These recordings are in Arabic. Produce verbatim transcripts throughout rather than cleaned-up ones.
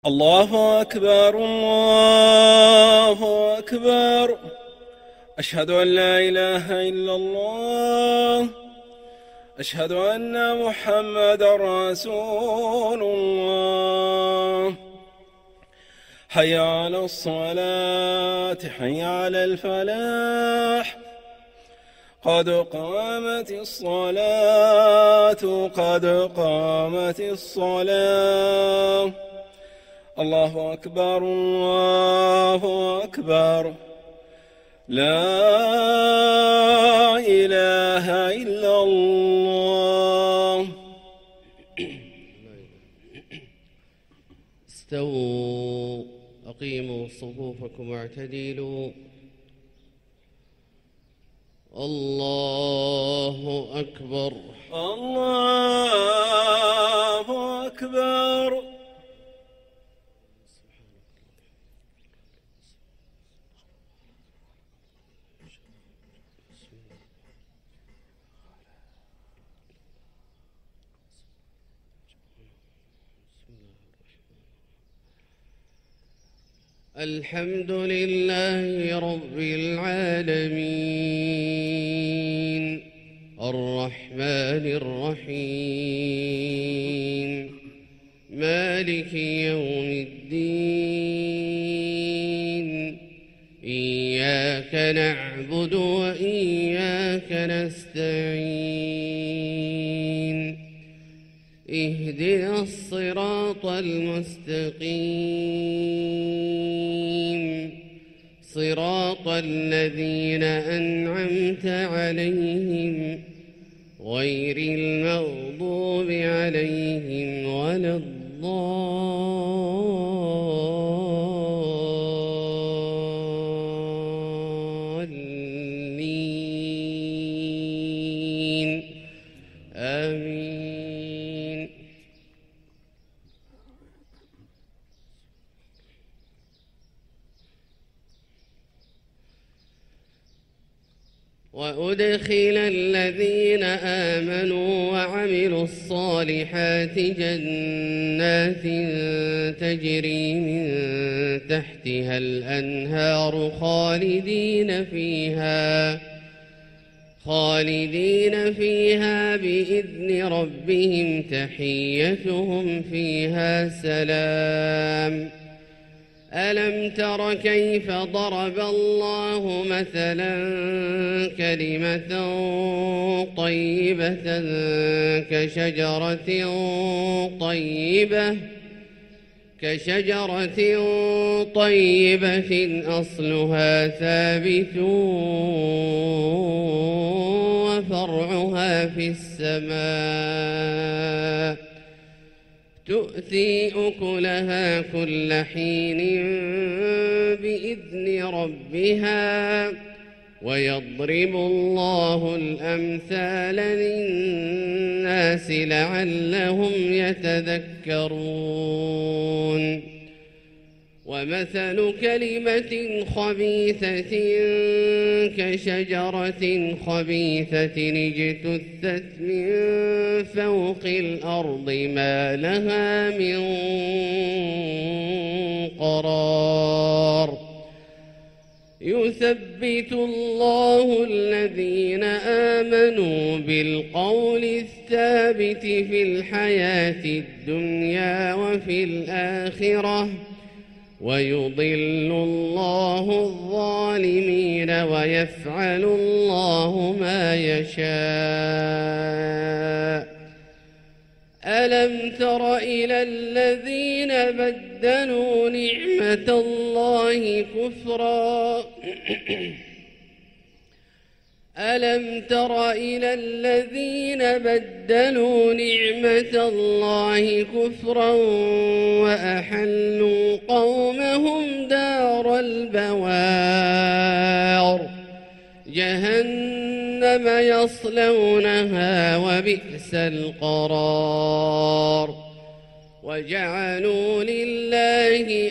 الله أكبر الله أكبر. أشهد أن لا إله إلا الله. أشهد أن محمدا رسول الله. حي على الصلاة حي على الفلاح. قد قامت الصلاة قد قامت الصلاة. الله أكبر الله أكبر. لا إله إلا الله. استووا أقيموا صفوفكم واعتدلوا. الله أكبر الله أكبر. الحمد لله رب العالمين الرحمن الرحيم مالك يوم الدين. إياك نعبد وإياك نستعين. اهدنا الصراط المستقيم صراط الذين أنعمت عليهم غير المغضوب عليهم ولا الضالين. آمين. وأدخل الذين آمنوا وعملوا الصالحات جنات تجري من تحتها الأنهار خالدين فيها خالدين فيها بإذن ربهم تحيتهم فيها سلام. ألم تر كيف ضرب الله مثلا كلمة طيبة كشجرة طيبة كشجرة طيبة أصلها ثابت وفرعها في السماء تؤتي أكلها كل حين بإذن ربها ويضرب الله الأمثال للناس لعلهم يتذكرون. ومثل كلمة خبيثة كشجرة خبيثة اجتثت من فوق الأرض ما لها من قرار. يثبت الله الذين آمنوا بالقول الثابت في الحياة الدنيا وفي الآخرة ويضل الله الظالمين ويفعل الله ما يشاء. ألم تر إلى الذين بدلوا نعمة الله كفرا ألم تر إلى الذين بدلوا نعمة الله كفرا وأحلوا قومهم دار البوار جهنم يصلونها وبئس القرار. وجعلوا لله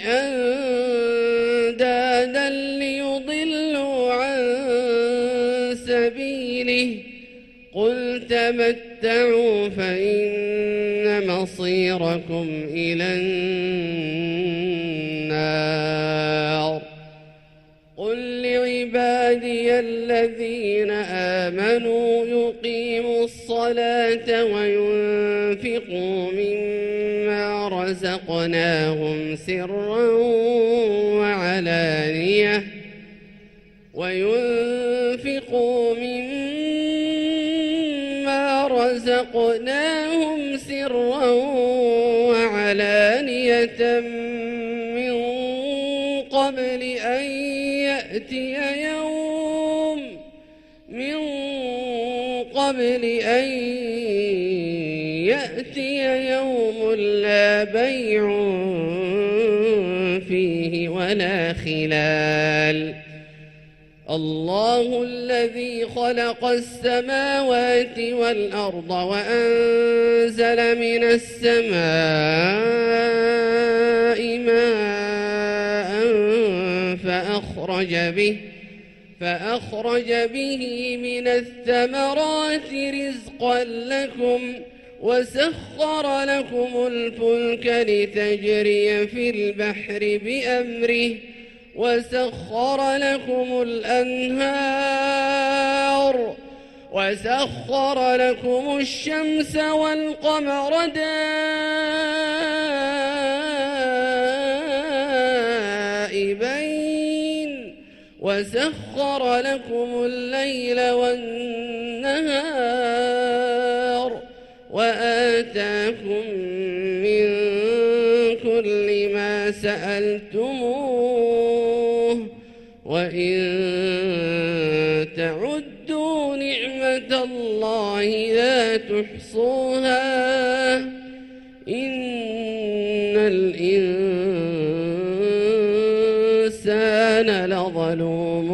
أندادا ليضلوا عن سبيله قل تمتعوا فإن مصيركم إلى النار. رزقناهم سرا وعلانية وينفقوا مما رزقناهم سرا وعلانية من قبل أن يأتي يوم من قبل أن يأتي يوم لا بيع فيه ولا خلال. الله الذي خلق السماوات والأرض وأنزل من السماء ماء فأخرج به فأخرج به من الثمرات رزقا لكم وسخر لكم الفلك لتجري في البحر بأمره وسخر لكم الأنهار وسخر لكم الشمس والقمر دائبين وسخر لكم الليل والنهار وآتاكم من كل ما سألتموه وإن تعدوا نعمة الله لا تحصوها إن الإنسان لظلوم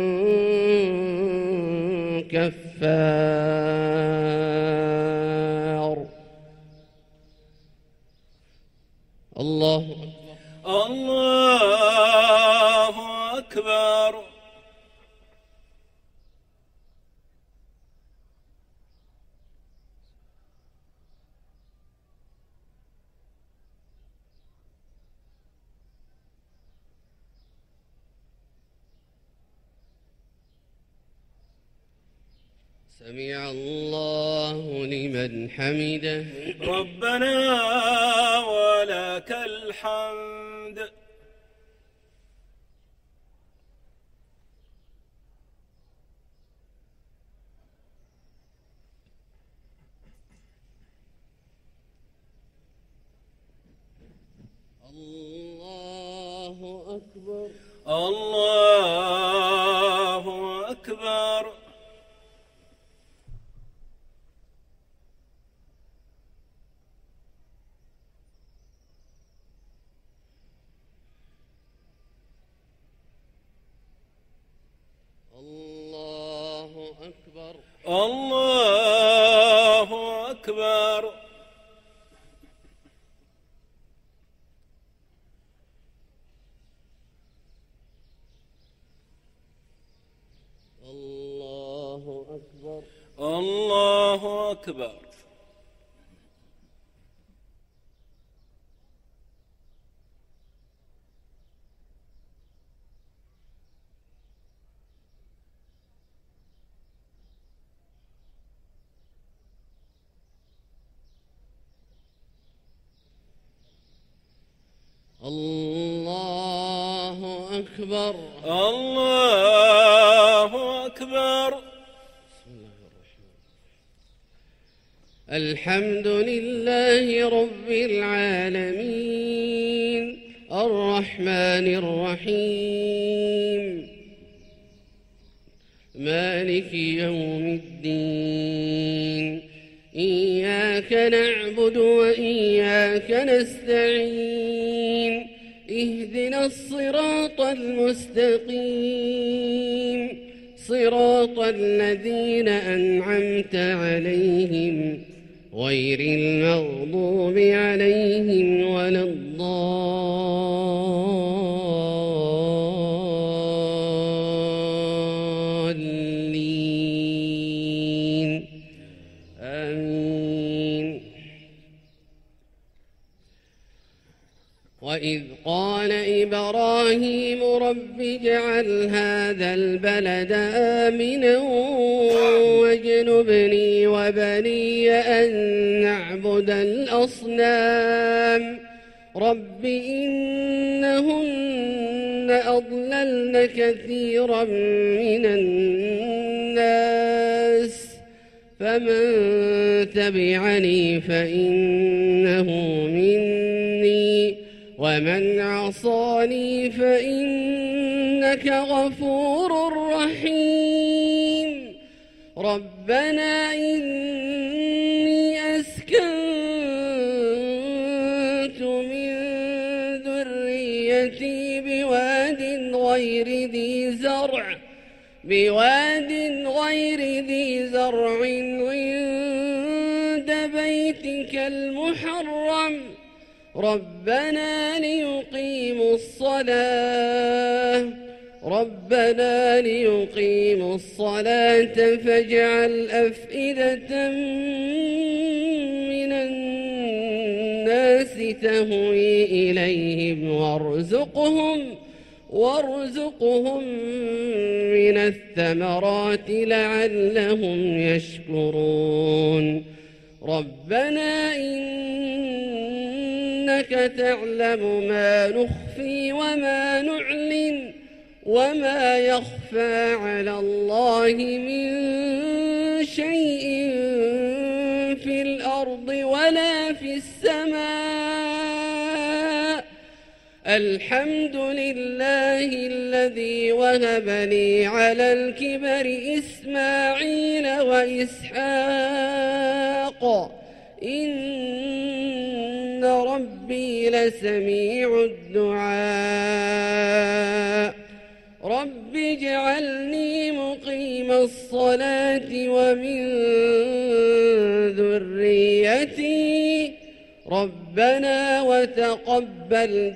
كفار. الله الله أكبر. سمع الله لمن حمده. ربنا ولك الحمد. الله أكبر. الله أكبر. الله أكبر. الله أكبر. الله أكبر. الله أكبر. الله أكبر. الله أكبر. الحمد لله رب العالمين الرحمن الرحيم مالك يوم الدين إياك نعبد وإياك نستعين اهدنا الصراط المستقيم صراط الذين أنعمت عليهم غير المغضوب عليهم ولا الضالين آمين. وإذ قال إبراهيم رب اجعل هذا البلد آمنا واجنبني وبني أن نعبد الأصنام رب إنهن أضللن كثيرا من الناس فمن تبعني فإنه مني ومن عصاني فإنك غفور رحيم ربنا إني أسكنت من ذريتي بواد غير ذي زرع بواد غير ذي زرع عند بيتك المحرم ربنا ليقيموا الصلاة ربنا ليقيموا الصلاة فاجعل أفئدة من الناس تهوي إليهم وارزقهم وارزقهم من الثمرات لعلهم يشكرون ربنا إنك تعلم ما نخفي وما نعلن وما يخفى على الله من شيء في الأرض ولا في السماء الحمد لله الذي وهب لي على الكبر إسماعيل وإسحاق إن ربي لسميع الدعاء رب اجعلني مقيم الصلاة ومن ذريتي ربنا وتقبل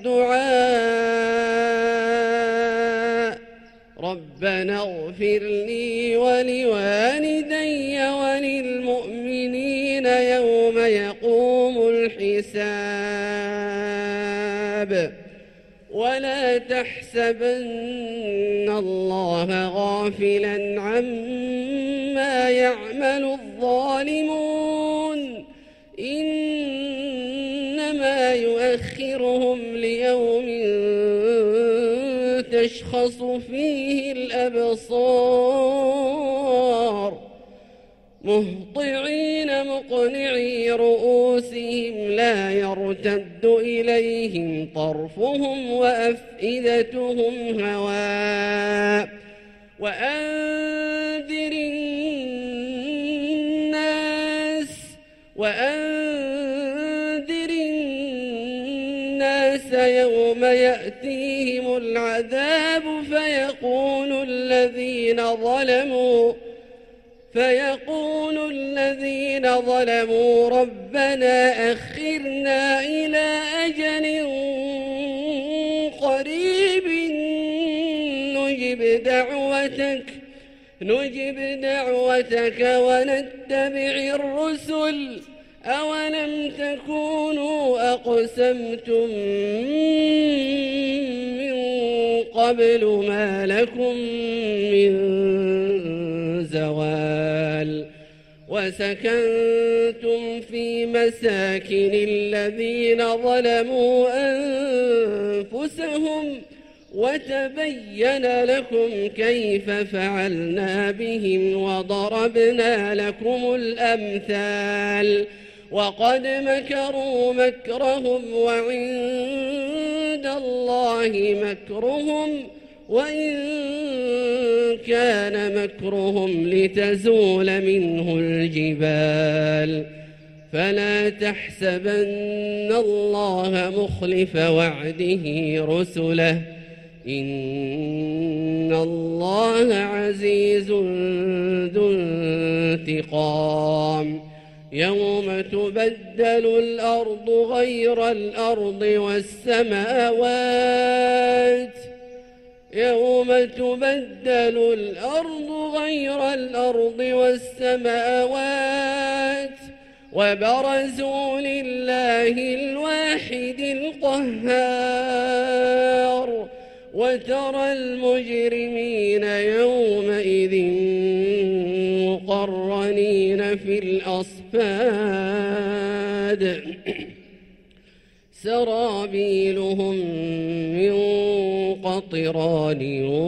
دعاء ربنا اغفر لي ولوالدي وللمؤمنين يوم يقوم الحساب ولا تحسبن الله غافلا عما يعمل الظالمون إنما يؤخرهم ليوم تشخص فيه الأبصار مهطعين مقنعي رؤوسهم لا يرتد إليهم طرفهم وأفئدتهم هواء وأنذر الناس وأنذر الناس يوم يأتيهم العذاب فيقول الذين ظلموا فيقول الذين ظلموا ربنا أخرنا إلى أجل قريب نجب دعوتك نجب دعوتك ونتبع الرسل أولم تكونوا أقسمتم من قبل ما لكم من زوال وسكنتم في مساكن الذين ظلموا أنفسهم وتبين لكم كيف فعلنا بهم وضربنا لكم الأمثال وقد مكروا مكرهم وعند الله مكرهم وإن كان مكرهم لتزول منه الجبال فلا تحسبن الله مخلف وعده رسله إن الله عزيز ذو انتقام يوم تبدل الأرض غير الأرض والسماوات يوم تبدل الأرض غير الأرض والسماوات وبرزوا لله الواحد القهار وترى المجرمين يومئذ مقرنين في الأصفاد سرابيلهم من قطران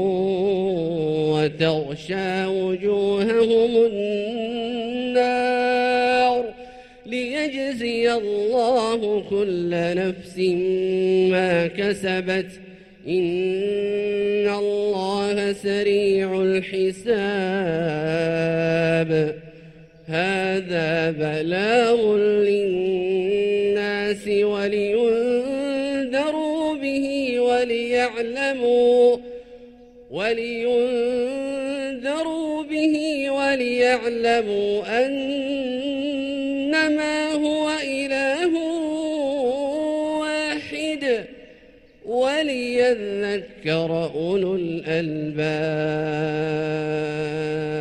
وتغشى وجوههم النار ليجزي الله كل نفس ما كسبت إن الله سريع الحساب هذا بلاغ للناس ولينذروا به وليعلموا ولينذروا به وليعلموا أنما هو إله واحد وليذكر أولو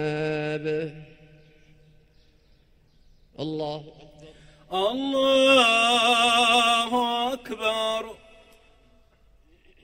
الألباب. الله الله